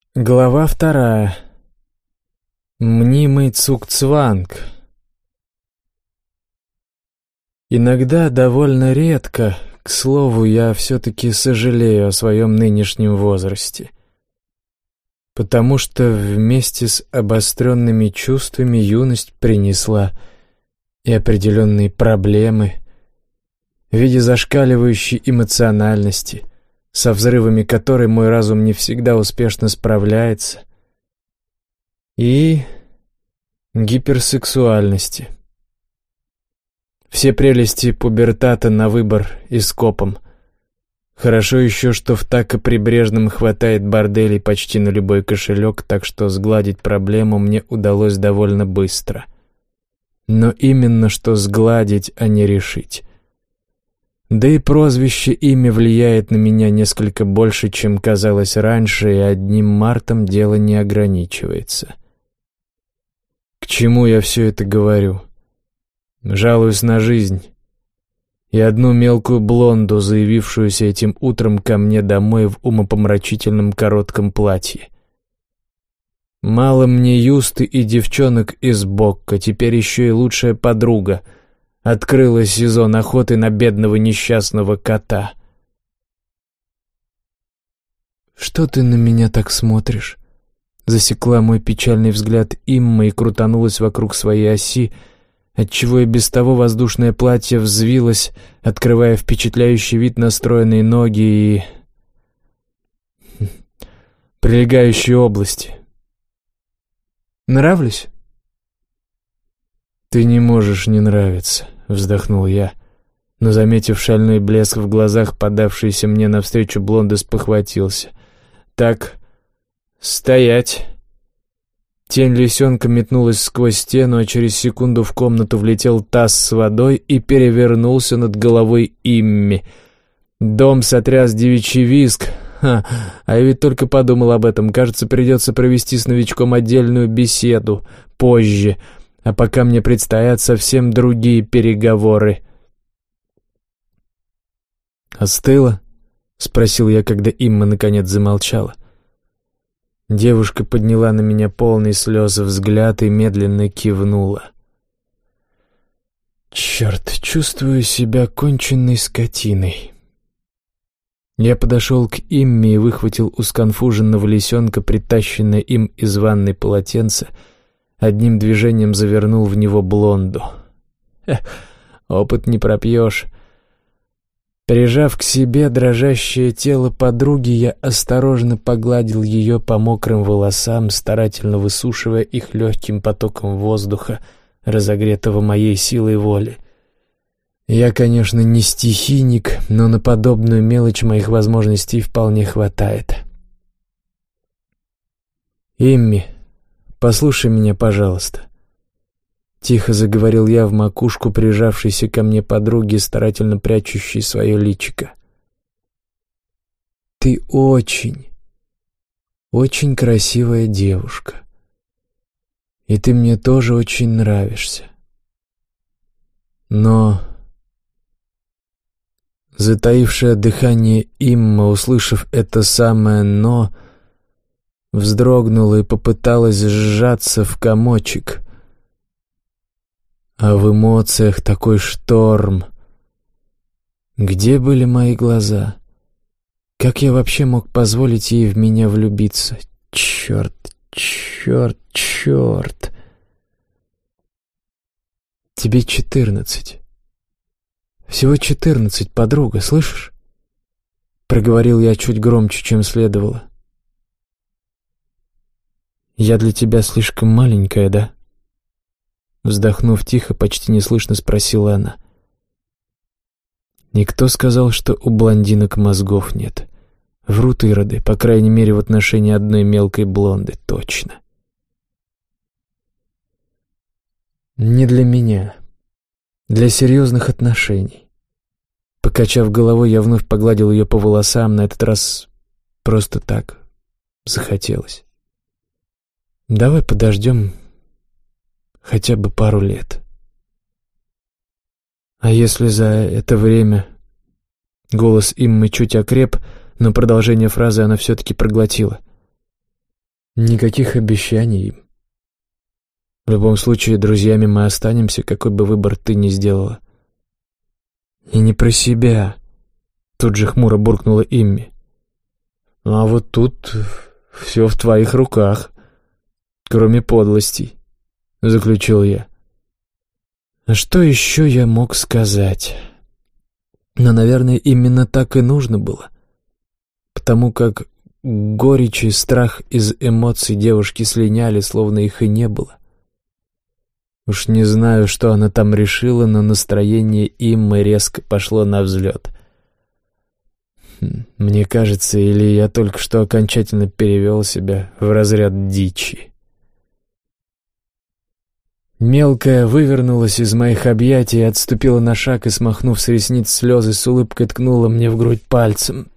Глава 2. Мнимый цугцванг. Иногда, довольно редко, к слову, я все-таки сожалею о своем нынешнем возрасте, потому что вместе с обостренными чувствами юность принесла и определенные проблемы в виде зашкаливающей эмоциональности, со взрывами которой мой разум не всегда успешно справляется, и гиперсексуальности. Все прелести пубертата на выбор и скопом. Хорошо еще, что в Тако-Прибрежном хватает борделей почти на любой кошелек, так что сгладить проблему мне удалось довольно быстро. Но именно что сгладить, а не решить. Да и прозвище имя влияет на меня несколько больше, чем казалось раньше, и одним мартом дело не ограничивается. К чему я все это говорю? Жалуюсь на жизнь. И одну мелкую блонду, заявившуюся этим утром ко мне домой в умопомрачительном коротком платье. Мало мне юсты и девчонок из Бокко, теперь еще и лучшая подруга — открыла сезон охоты на бедного несчастного кота. «Что ты на меня так смотришь?» Засекла мой печальный взгляд Имма и крутанулась вокруг своей оси, отчего и без того воздушное платье взвилось, открывая впечатляющий вид на стройные ноги и прилегающие области. «Нравлюсь?» «Ты не можешь не нравиться», — вздохнул я, но, заметив шальной блеск в глазах, подавшийся мне навстречу, блонда спохватился. «Так, стоять!» Тень лисенка метнулась сквозь стену, а через секунду в комнату влетел таз с водой и перевернулся над головой Имми. Дом сотряс девичий визг. А я ведь только подумал об этом. Кажется, придется провести с новичком отдельную беседу позже. А пока мне предстоят совсем другие переговоры. «Остыла?» — спросил я, когда Имма наконец замолчала. Девушка подняла на меня полный слез взгляд и медленно кивнула. «Черт, чувствую себя конченной скотиной». Я подошел к Имме и выхватил у сконфуженного лисенка притащенное им из ванной полотенце, одним движением завернул в него блонду. Опыт не пропьешь. Прижав к себе дрожащее тело подруги, я осторожно погладил ее по мокрым волосам, старательно высушивая их легким потоком воздуха, разогретого моей силой воли. Я, конечно, не стихийник, но на подобную мелочь моих возможностей вполне хватает. «Имми, послушай меня, пожалуйста», — тихо заговорил я в макушку прижавшейся ко мне подруги, старательно прячущей свое личико. «Ты очень, очень красивая девушка, и ты мне тоже очень нравишься. Но...» Затаившее дыхание Имма, услышав это самое «но», вздрогнула и попыталась сжаться в комочек. А в эмоциях такой шторм. Где были мои глаза? Как я вообще мог позволить ей в меня влюбиться? Черт, черт, черт. Тебе 14. Всего 14, подруга, слышишь? Проговорил я чуть громче, чем следовало. «Я для тебя слишком маленькая, да?» Вздохнув тихо, почти неслышно спросила она. «Никто сказал, что у блондинок мозгов нет. Врут ироды, по крайней мере, в отношении одной мелкой блонды, точно. Не для меня. Для серьезных отношений». Покачав головой, я вновь погладил ее по волосам, на этот раз просто так. Захотелось. «Давай подождем хотя бы пару лет. А если за это время...» Голос Иммы чуть окреп, но продолжение фразы она все-таки проглотила. Никаких обещаний. В любом случае, друзьями мы останемся, какой бы выбор ты ни сделала. И не про себя, тут же хмуро буркнула Имми. А вот тут все в твоих руках, кроме подлостей, заключил я. А что еще я мог сказать? Но, наверное, именно так и нужно было, потому как горечь и страх из эмоций девушки слиняли, словно их и не было. Уж не знаю, что она там решила, но настроение Иммы резко пошло на взлет. Мне кажется, или я только что окончательно перевел себя в разряд дичи. Мелкая вывернулась из моих объятий, отступила на шаг и, смахнув с ресниц слезы, с улыбкой ткнула мне в грудь пальцем.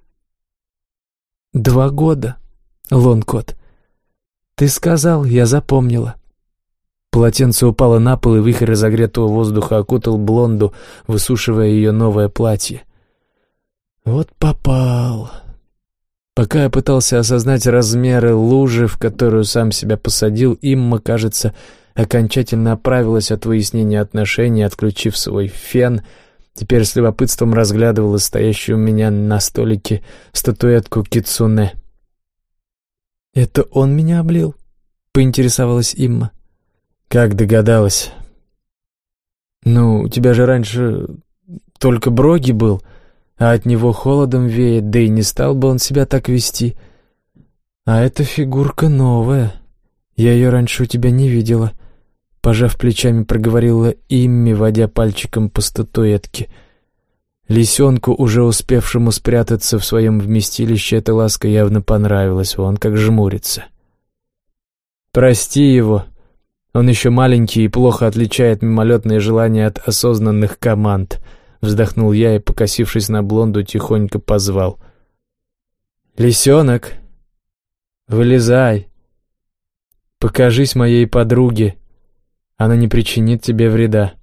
2 года, Лонкот. Ты сказал, я запомнила. Полотенце упало на пол, и вихрь разогретого воздуха окутал блонду, высушивая ее новое платье. Вот попал. Пока я пытался осознать размеры лужи, в которую сам себя посадил, Имма, кажется, окончательно оправилась от выяснения отношений, отключив свой фен. Теперь с любопытством разглядывала стоящую у меня на столике статуэтку кицуне. «Это он меня облил?» — поинтересовалась Имма. «Как догадалась?» «Ну, у тебя же раньше только Броги был, а от него холодом веет, да и не стал бы он себя так вести. А эта фигурка новая, я ее раньше у тебя не видела», — пожав плечами, проговорила Имми, водя пальчиком по статуэтке. Лисенку, уже успевшему спрятаться в своем вместилище, эта ласка явно понравилась, он как жмурится. «Прости его. Он еще маленький и плохо отличает мимолетные желания от осознанных команд», — вздохнул я и, покосившись на блонду, тихонько позвал. «Лисенок, вылезай. Покажись моей подруге. Она не причинит тебе вреда».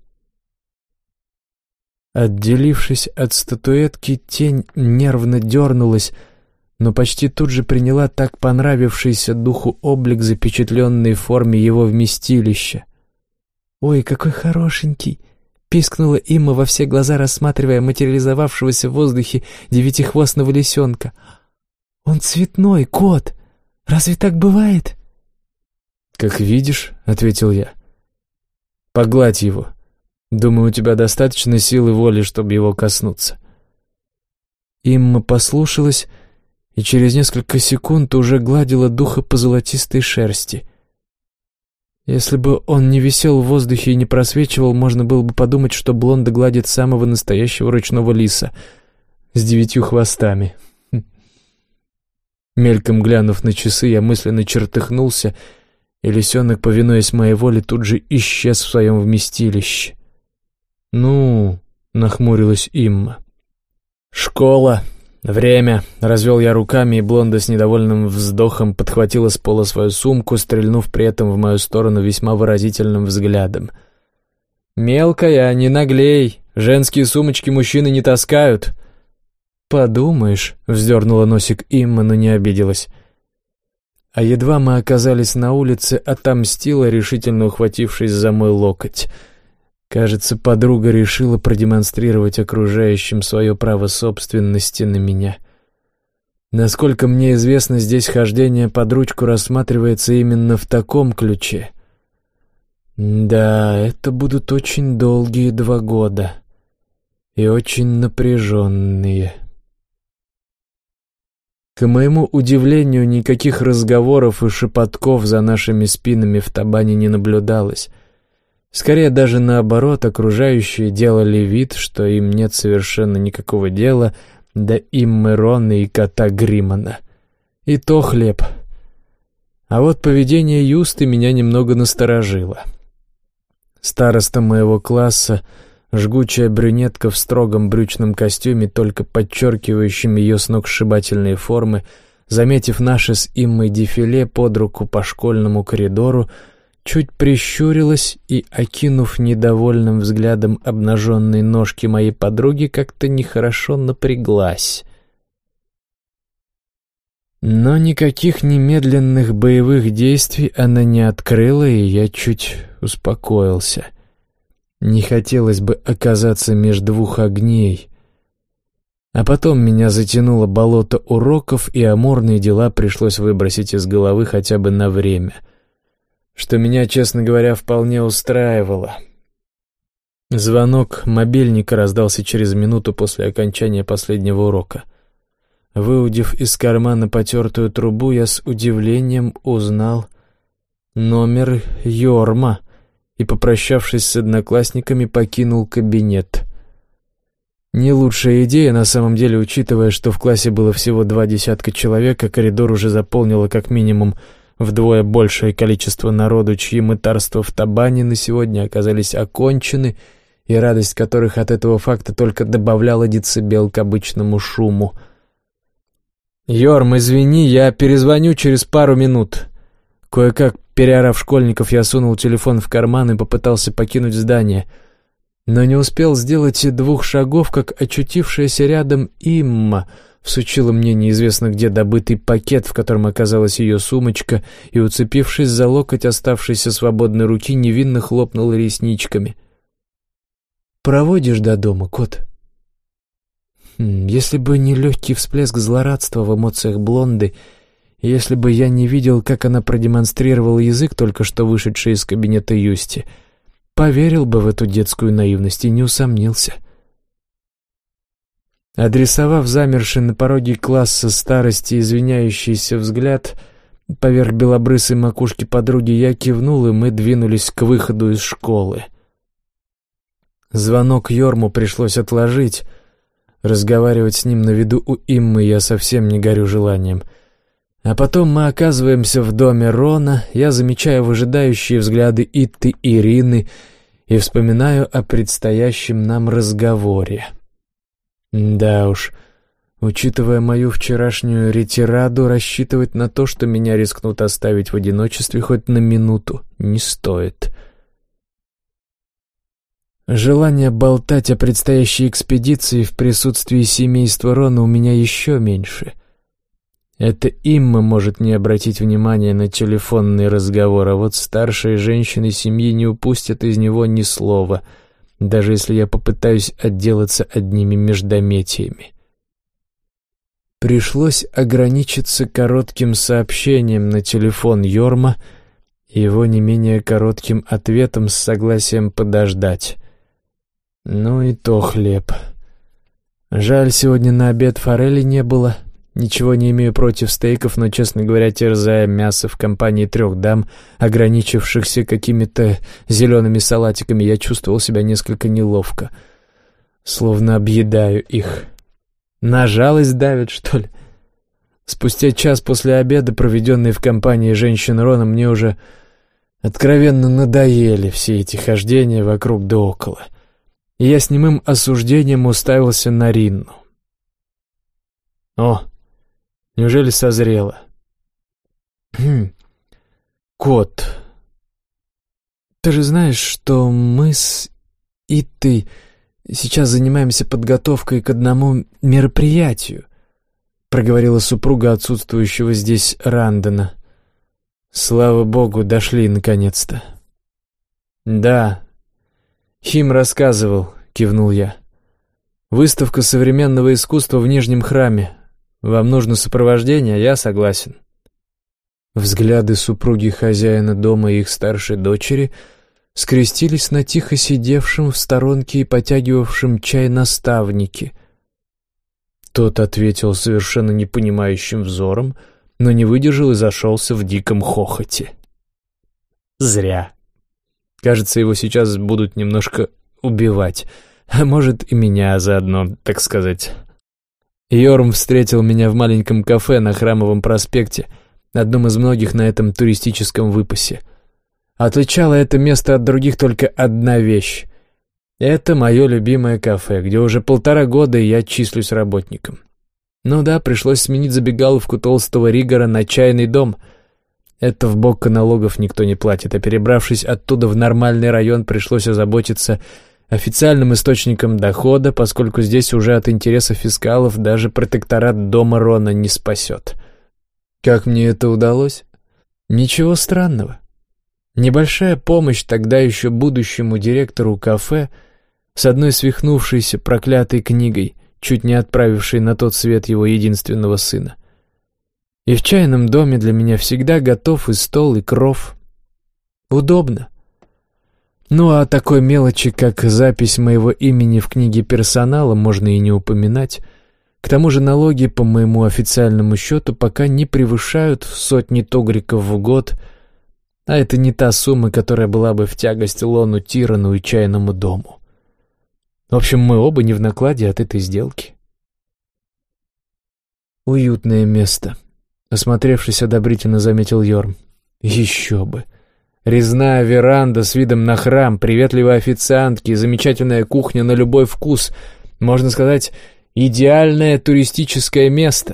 Отделившись от статуэтки, тень нервно дернулась, но почти тут же приняла так понравившийся духу облик, запечатленный в форме его вместилища. «Ой, какой хорошенький!» — пискнула Имма во все глаза, рассматривая материализовавшегося в воздухе девятихвостного лисенка. «Он цветной, кот! Разве так бывает?» «Как видишь», — ответил я. «Погладь его. Думаю, у тебя достаточно силы воли, чтобы его коснуться». Имма послушалась и через несколько секунд уже гладила духа по золотистой шерсти. Если бы он не висел в воздухе и не просвечивал, можно было бы подумать, что блонда гладит самого настоящего ручного лиса с 9 хвостами. Мельком глянув на часы, я мысленно чертыхнулся, и лисенок, повинуясь моей воле, тут же исчез в своем вместилище. «Ну», — нахмурилась Имма. «Школа. Время», — развел я руками, и блонда с недовольным вздохом подхватила с пола свою сумку, стрельнув при этом в мою сторону весьма выразительным взглядом. «Мелкая, не наглей. Женские сумочки мужчины не таскают». «Подумаешь», — вздернула носик Имма, но не обиделась. А едва мы оказались на улице, отомстила, решительно ухватившись за мой локоть. Кажется, подруга решила продемонстрировать окружающим свое право собственности на меня. Насколько мне известно, здесь хождение под ручку рассматривается именно в таком ключе. Да, это будут очень долгие 2 года. И очень напряженные. К моему удивлению, никаких разговоров и шепотков за нашими спинами в табане не наблюдалось. Скорее даже наоборот, окружающие делали вид, что им нет совершенно никакого дела до Иммы Ронны и кота Гриммона. И то хлеб. А вот поведение Юсты меня немного насторожило. Староста моего класса, жгучая брюнетка в строгом брючном костюме, только подчеркивающем ее сногсшибательные формы, заметив наше с Иммой дефиле под руку по школьному коридору, чуть прищурилась и, окинув недовольным взглядом обнаженные ножки моей подруги, как-то нехорошо напряглась. Но никаких немедленных боевых действий она не открыла, и я чуть успокоился. Не хотелось бы оказаться между двух огней. А потом меня затянуло болото уроков, и амурные дела пришлось выбросить из головы хотя бы на время, что меня, честно говоря, вполне устраивало. Звонок мобильника раздался через минуту после окончания последнего урока. Выудив из кармана потертую трубу, я с удивлением узнал номер Йорма и, попрощавшись с одноклассниками, покинул кабинет. Не лучшая идея, на самом деле, учитывая, что в классе было всего 20 человек, а коридор уже заполнило как минимум вдвое большее количество народу, чьи мытарства в Табане на сегодня оказались окончены, и радость которых от этого факта только добавляла децибел к обычному шуму. «Йорм, извини, я перезвоню через пару минут». Кое-как, переорав школьников, я сунул телефон в карман и попытался покинуть здание, но не успел сделать и 2 шагов, как очутившаяся рядом Имма всучила мне неизвестно где добытый пакет, в котором оказалась ее сумочка, и, уцепившись за локоть оставшейся свободной руки, невинно хлопнула ресничками. «Проводишь до дома, кот?» Если бы не легкий всплеск злорадства в эмоциях блонды, если бы я не видел, как она продемонстрировала язык, только что вышедший из кабинета Юсти, поверил бы в эту детскую наивность и не усомнился. Адресовав замерший на пороге класса старости извиняющийся взгляд поверх белобрысой макушки подруги, я кивнул, и мы двинулись к выходу из школы. Звонок Йорму пришлось отложить. Разговаривать с ним на виду у Иммы я совсем не горю желанием. А потом мы оказываемся в доме Рона, я замечаю выжидающие взгляды Итты и Ирины и вспоминаю о предстоящем нам разговоре. Да уж, учитывая мою вчерашнюю ретираду, рассчитывать на то, что меня рискнут оставить в одиночестве хоть на минуту, не стоит. Желание болтать о предстоящей экспедиции в присутствии семейства Рона у меня еще меньше. Это Имма может не обратить внимания на телефонный разговор, а вот старшие женщины семьи не упустят из него ни слова, даже если я попытаюсь отделаться одними междометиями. Пришлось ограничиться коротким сообщением на телефон Йорма и его не менее коротким ответом с согласием подождать. Ну и то хлеб. Жаль, сегодня на обед форели не было. Ничего не имею против стейков, но, честно говоря, терзая мясо в компании 3 дам, ограничившихся какими-то зелеными салатиками, я чувствовал себя несколько неловко. Словно объедаю их. На жалость давят, что ли? Спустя час после обеда, проведенный в компании женщин Рона, мне уже откровенно надоели все эти хождения вокруг да около. И я с немым осуждением уставился на Ринну. О, неужели созрело? Кот, ты же знаешь, что мы с Иттой сейчас занимаемся подготовкой к одному мероприятию, проговорила супруга отсутствующего здесь Рандона. Слава богу, дошли наконец-то. Да, Хим рассказывал, кивнул я. Выставка современного искусства в Нижнем храме. Вам нужно сопровождение, я согласен. Взгляды супруги хозяина дома и их старшей дочери скрестились на тихо сидевшем в сторонке и потягивавшем чай наставнике. Тот ответил совершенно непонимающим взором, но не выдержал и зашелся в диком хохоте. Зря. Кажется, его сейчас будут немножко убивать, а может и меня заодно, так сказать. Йорм встретил меня в маленьком кафе на Храмовом проспекте, одном из многих на этом туристическом выпасе. Отличало это место от других только одна вещь. Это мое любимое кафе, где уже 1,5 года я числюсь работником. Ну да, пришлось сменить забегаловку толстого Ригора на чайный дом. Это в бок налогов никто не платит, а перебравшись оттуда в нормальный район, пришлось озаботиться официальным источником дохода, поскольку здесь уже от интересов фискалов даже протекторат дома Рона не спасет. Как мне это удалось? Ничего странного. Небольшая помощь тогда еще будущему директору кафе с одной свихнувшейся проклятой книгой, чуть не отправившей на тот свет его единственного сына. И в чайном доме для меня всегда готов и стол, и кров. Удобно. Ну а о такой мелочи, как запись моего имени в книге персонала, можно и не упоминать. К тому же налоги по моему официальному счету пока не превышают сотни тогриков в год, а это не та сумма, которая была бы в тягость Лону Тирану и чайному дому. В общем, мы оба не в накладе от этой сделки. Уютное место. Осмотревшись, одобрительно заметил Йорм. Еще бы. Резная веранда с видом на храм, приветливые официантки, замечательная кухня на любой вкус. Можно сказать, идеальное туристическое место.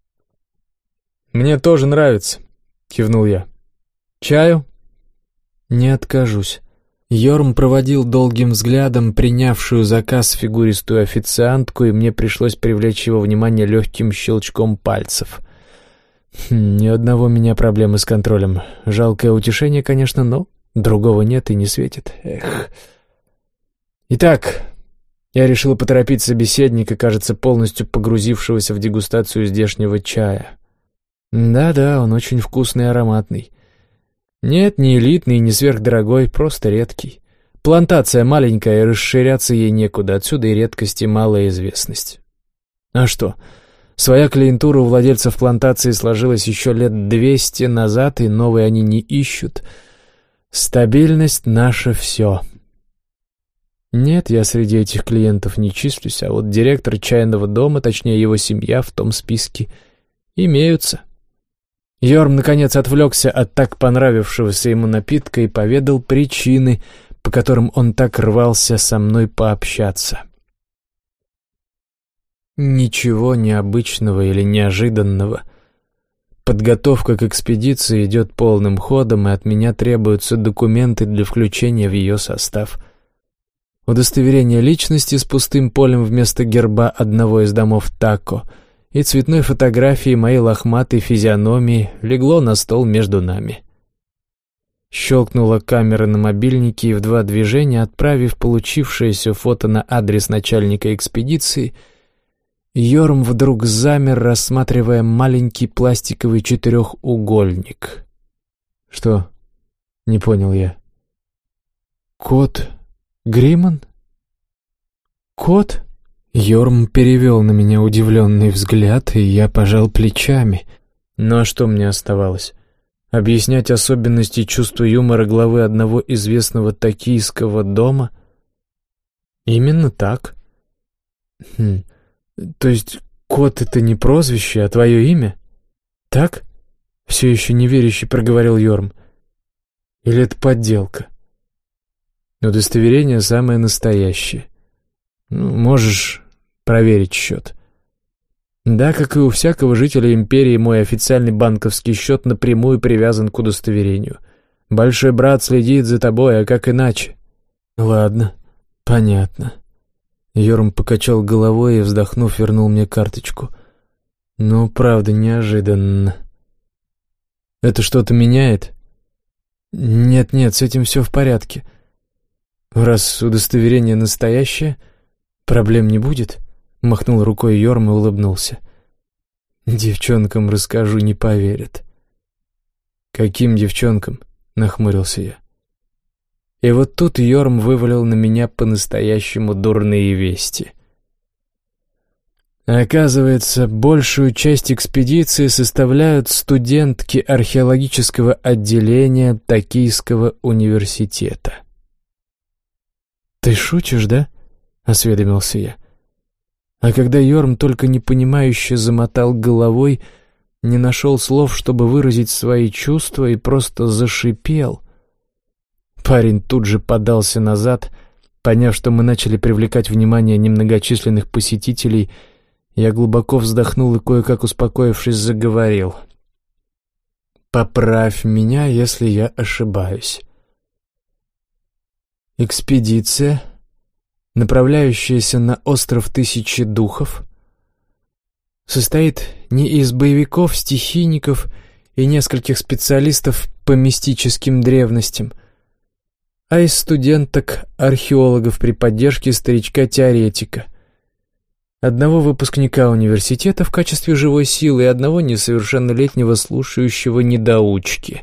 «Мне тоже нравится», — кивнул я. «Чаю?» «Не откажусь». Йорм проводил долгим взглядом принявшую заказ фигуристую официантку, и мне пришлось привлечь его внимание легким щелчком пальцев. Ни одного меня проблемы с контролем. Жалкое утешение, конечно, но другого нет и не светит. Эх. Итак, я решил поторопить собеседника, кажется, полностью погрузившегося в дегустацию здешнего чая. Да-да, он очень вкусный и ароматный. Нет, не элитный, не сверхдорогой, просто редкий. Плантация маленькая, и расширяться ей некуда, отсюда и редкость, и малая известность. А что, своя клиентура у владельцев плантации сложилась еще лет 200 назад, и новые они не ищут. Стабильность — наше все. Нет, я среди этих клиентов не числюсь, а вот директор чайного дома, точнее его семья, в том списке имеются. Йорм, наконец, отвлекся от так понравившегося ему напитка и поведал причины, по которым он так рвался со мной пообщаться. Ничего необычного или неожиданного. Подготовка к экспедиции идет полным ходом, и от меня требуются документы для включения в ее состав. Удостоверение личности с пустым полем вместо герба одного из домов Тако и цветной фотографии моей лохматой физиономии легло на стол между нами. Щелкнула камера на мобильнике, и в 2 движения, отправив получившееся фото на адрес начальника экспедиции, Йорм вдруг замер, рассматривая маленький пластиковый 4-угольник. «Что?» — не понял я. «Кот Гриман? Кот?» Йорм перевел на меня удивленный взгляд, и я пожал плечами. Ну а что мне оставалось? Объяснять особенности чувства юмора главы одного известного токийского дома? Именно так. То есть кот — это не прозвище, а твое имя? Так? Все еще неверяще проговорил Йорм. Или это подделка? Удостоверение самое настоящее. Можешь проверить счет. Да, как и у всякого жителя империи, мой официальный банковский счет напрямую привязан к удостоверению. Большой брат следит за тобой, а как иначе? Ладно, понятно. Йорм покачал головой и, вздохнув, вернул мне карточку. Ну, правда, неожиданно. Это что-то меняет? Нет, с этим все в порядке. Раз удостоверение настоящее, проблем не будет? Махнул рукой Йорм и улыбнулся. Девчонкам расскажу, не поверят. Каким девчонкам? Нахмурился я. И вот тут Йорм вывалил на меня по-настоящему дурные вести. Оказывается, большую часть экспедиции составляют студентки археологического отделения Токийского университета. «Ты шутишь, да?» — осведомился я. А когда Йорм только непонимающе замотал головой, не нашел слов, чтобы выразить свои чувства, и просто зашипел. Парень тут же подался назад, поняв, что мы начали привлекать внимание немногочисленных посетителей. Я глубоко вздохнул и, кое-как успокоившись, заговорил. «Поправь меня, если я ошибаюсь. Экспедиция, направляющаяся на остров Тысячи Духов, состоит не из боевиков, стихийников и нескольких специалистов по мистическим древностям, а из студенток-археологов при поддержке старичка-теоретика, одного выпускника университета в качестве живой силы и одного несовершеннолетнего слушающего недоучки.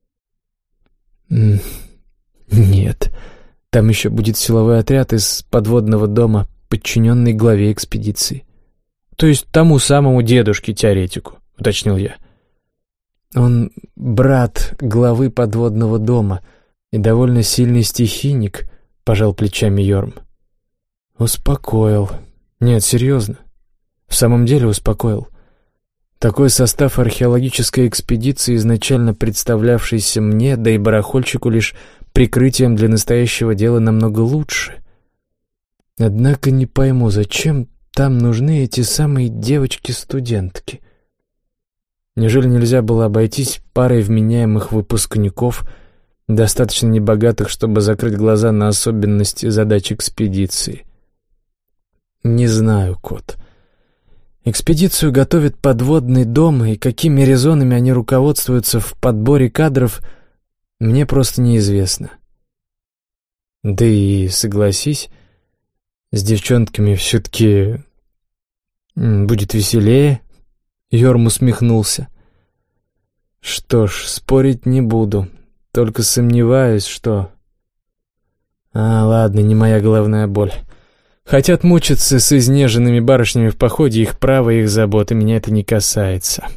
Нет, там еще будет силовой отряд из подводного дома, подчиненный главе экспедиции. То есть тому самому дедушке-теоретику, уточнил я. Он брат главы подводного дома и довольно сильный стихийник, пожал плечами Йорм. Успокоил. Нет, серьезно. В самом деле успокоил. Такой состав археологической экспедиции, изначально представлявшийся мне, да и барахольчику, лишь прикрытием для настоящего дела, намного лучше. Однако не пойму, зачем там нужны эти самые девочки-студентки? Неужели нельзя было обойтись парой вменяемых выпускников, достаточно небогатых, чтобы закрыть глаза на особенности задач экспедиции? Не знаю, кот. Экспедицию готовит подводный дом, и какими резонами они руководствуются в подборе кадров, мне просто неизвестно. Да и, согласись, с девчонками все-таки будет веселее. Йорм усмехнулся. Что ж, спорить не буду, только сомневаюсь, что... Ладно, не моя головная боль. Хотят мучиться с изнеженными барышнями в походе, их право, их забота, меня это не касается.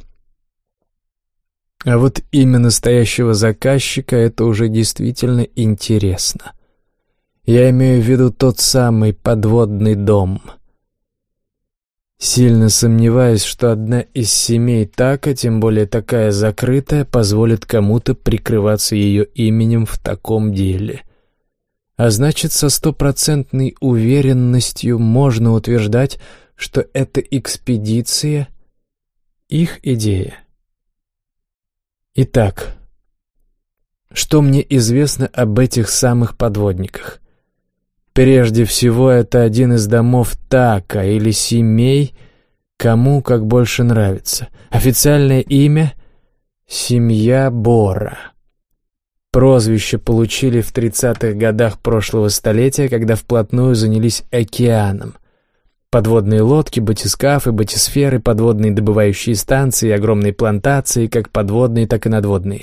А вот имя настоящего заказчика — это уже действительно интересно. Я имею в виду тот самый подводный дом. Сильно сомневаюсь, что одна из семей так, а тем более такая закрытая, позволит кому-то прикрываться ее именем в таком деле. А значит, со 100% уверенностью можно утверждать, что эта экспедиция — их идея. Итак, что мне известно об этих самых подводниках? Прежде всего, это один из домов Така или семей, кому как больше нравится. Официальное имя — семья Бора. Прозвище получили в 30-х годах прошлого столетия, когда вплотную занялись океаном. Подводные лодки, батискафы, батисферы, подводные добывающие станции, огромные плантации, как подводные, так и надводные.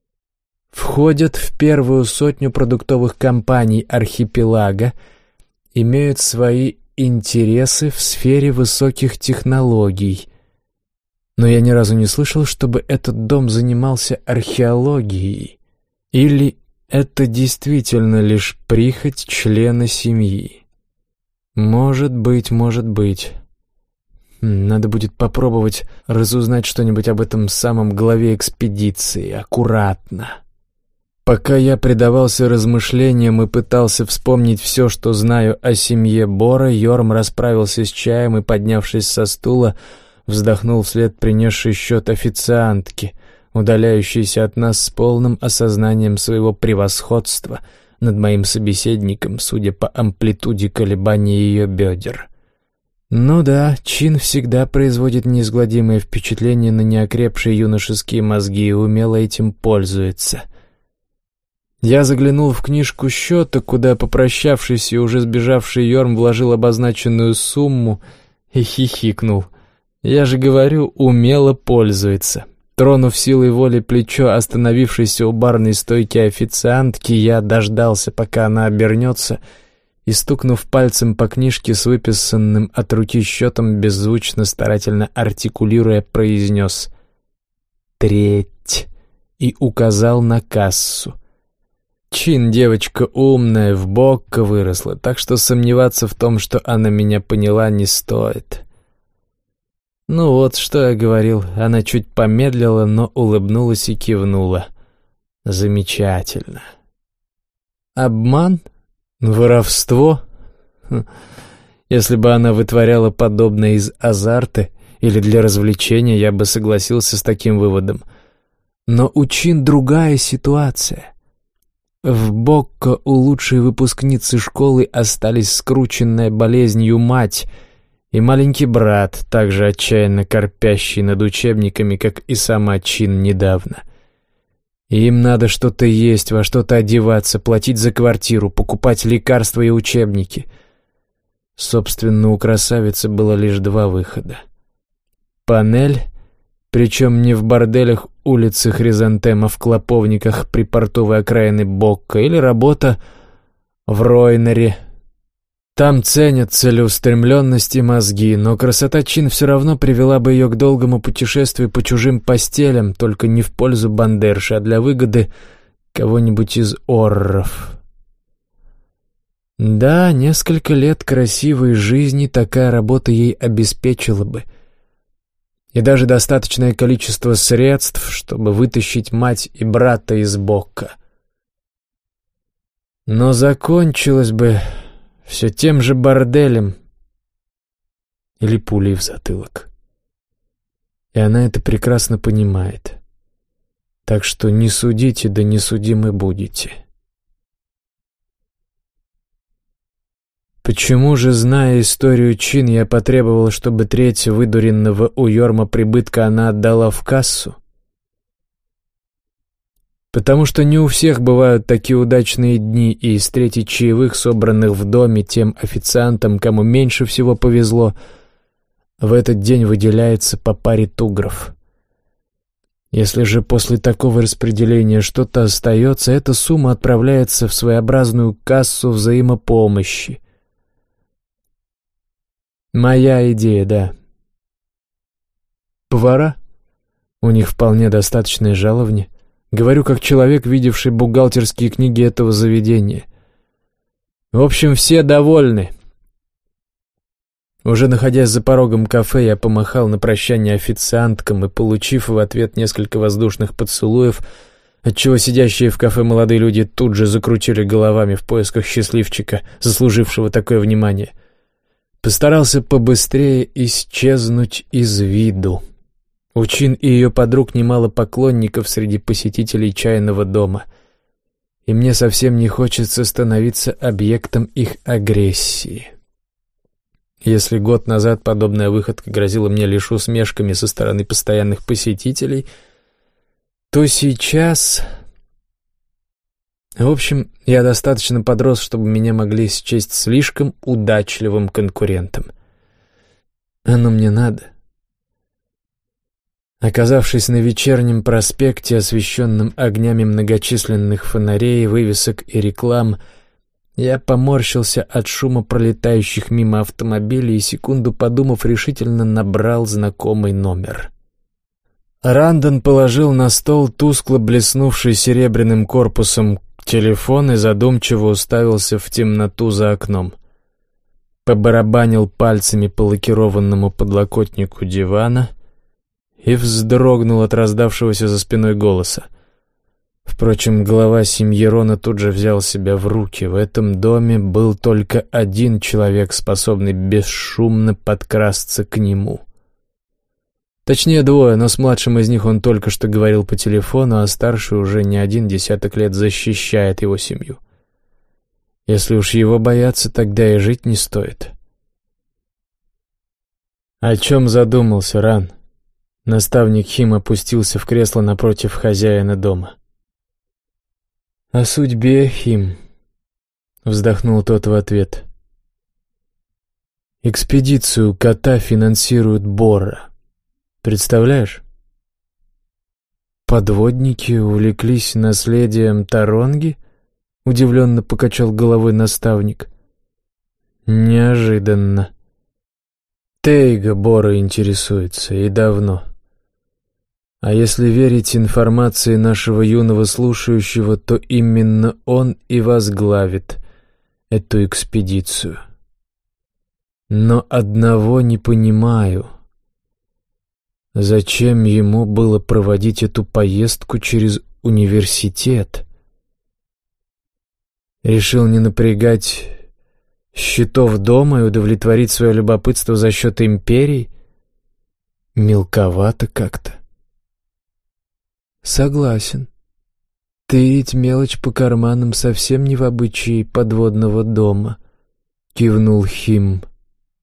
Входят в первую сотню продуктовых компаний архипелага, имеют свои интересы в сфере высоких технологий. Но я ни разу не слышал, чтобы этот дом занимался археологией. Или это действительно лишь прихоть члена семьи? Может быть, может быть. Надо будет попробовать разузнать что-нибудь об этом самом главе экспедиции, аккуратно. Пока я предавался размышлениям и пытался вспомнить все, что знаю о семье Бора, Йорм расправился с чаем и, поднявшись со стула, вздохнул вслед принесшей счет официантки, удаляющейся от нас с полным осознанием своего превосходства над моим собеседником, судя по амплитуде колебаний ее бедер. Ну да, чин всегда производит неизгладимое впечатление на неокрепшие юношеские мозги и умело этим пользуется. Я заглянул в книжку счета, куда, попрощавшись и уже сбежавший Йорм, вложил обозначенную сумму и хихикнул. Я же говорю, умело пользуется. Тронув силой воли плечо остановившейся у барной стойки официантки, я дождался, пока она обернется, и, стукнув пальцем по книжке с выписанным от руки счетом, беззвучно, старательно артикулируя, произнес «Треть» и указал на кассу. Чин девочка умная, в бокко выросла, так что сомневаться в том, что она меня поняла, не стоит. Ну вот, что я говорил, она чуть помедлила, но улыбнулась и кивнула. Замечательно. Обман? Воровство? Если бы она вытворяла подобное из азарта или для развлечения, я бы согласился с таким выводом. Но у Чин другая ситуация. В Бокко у лучшей выпускницы школы остались скрученная болезнью мать и маленький брат, также отчаянно корпящий над учебниками, как и сама Чин недавно. И им надо что-то есть, во что-то одеваться, платить за квартиру, покупать лекарства и учебники. Собственно, у красавицы было лишь два выхода. Панель, причем не в борделях улицы Хризантема, в клоповниках припортовой окраины Бокка, или работа в Ройнере. Там ценят целеустремленность и мозги, но красота Чин все равно привела бы ее к долгому путешествию по чужим постелям, только не в пользу бандерши, а для выгоды кого-нибудь из орров. Да, несколько лет красивой жизни такая работа ей обеспечила бы. И даже достаточное количество средств, чтобы вытащить мать и брата из Бокка. Но закончилось бы все тем же борделем или пулей в затылок. И она это прекрасно понимает. Так что не судите, да не судимы будете. Почему же, зная историю Чин, я потребовал, чтобы треть выдуренного у Йорма прибытка она отдала в кассу? Потому что не у всех бывают такие удачные дни, и из трети чаевых, собранных в доме тем официантам, кому меньше всего повезло, в этот день выделяется по паре тугров. Если же после такого распределения что-то остается, эта сумма отправляется в своеобразную кассу взаимопомощи. Моя идея, да. Повара? У них вполне достаточное жалование. Говорю, как человек, видевший бухгалтерские книги этого заведения. В общем, все довольны. Уже находясь за порогом кафе, я помахал на прощание официанткам и, получив в ответ несколько воздушных поцелуев, отчего сидящие в кафе молодые люди тут же закрутили головами в поисках счастливчика, заслужившего такое внимание, постарался побыстрее исчезнуть из виду. У Чин и ее подруг немало поклонников среди посетителей чайного дома, и мне совсем не хочется становиться объектом их агрессии. Если год назад подобная выходка грозила мне лишь усмешками со стороны постоянных посетителей, то сейчас... В общем, я достаточно подрос, чтобы меня могли счесть слишком удачливым конкурентом. Оно мне надо. Оказавшись на вечернем проспекте, освещенном огнями многочисленных фонарей, вывесок и реклам, я поморщился от шума пролетающих мимо автомобилей и, секунду подумав, решительно набрал знакомый номер. Рандон положил на стол тускло блеснувший серебряным корпусом телефон и задумчиво уставился в темноту за окном. Побарабанил пальцами по лакированному подлокотнику дивана и вздрогнул от раздавшегося за спиной голоса. Впрочем, глава семьи Рона тут же взял себя в руки. В этом доме был только один человек, способный бесшумно подкрасться к нему. Точнее, двое, но с младшим из них он только что говорил по телефону, а старший уже не один десяток лет защищает его семью. Если уж его бояться, тогда и жить не стоит. «О чем задумался, Ран?» Наставник Хим опустился в кресло напротив хозяина дома. «О судьбе, Хим», — вздохнул тот в ответ. «Экспедицию кота финансирует Бора. Представляешь? Подводники увлеклись наследием Таронги?» — удивленно покачал головой наставник. «Неожиданно. Тейга Бора интересуется, и давно. А если верить информации нашего юного слушающего, то именно он и возглавит эту экспедицию. Но одного не понимаю. Зачем ему было проводить эту поездку через университет? Решил не напрягать счетов дома и удовлетворить свое любопытство за счет империи? Мелковато как-то. Согласен. Тырить мелочь по карманам совсем не в обычае подводного дома, кивнул Хим.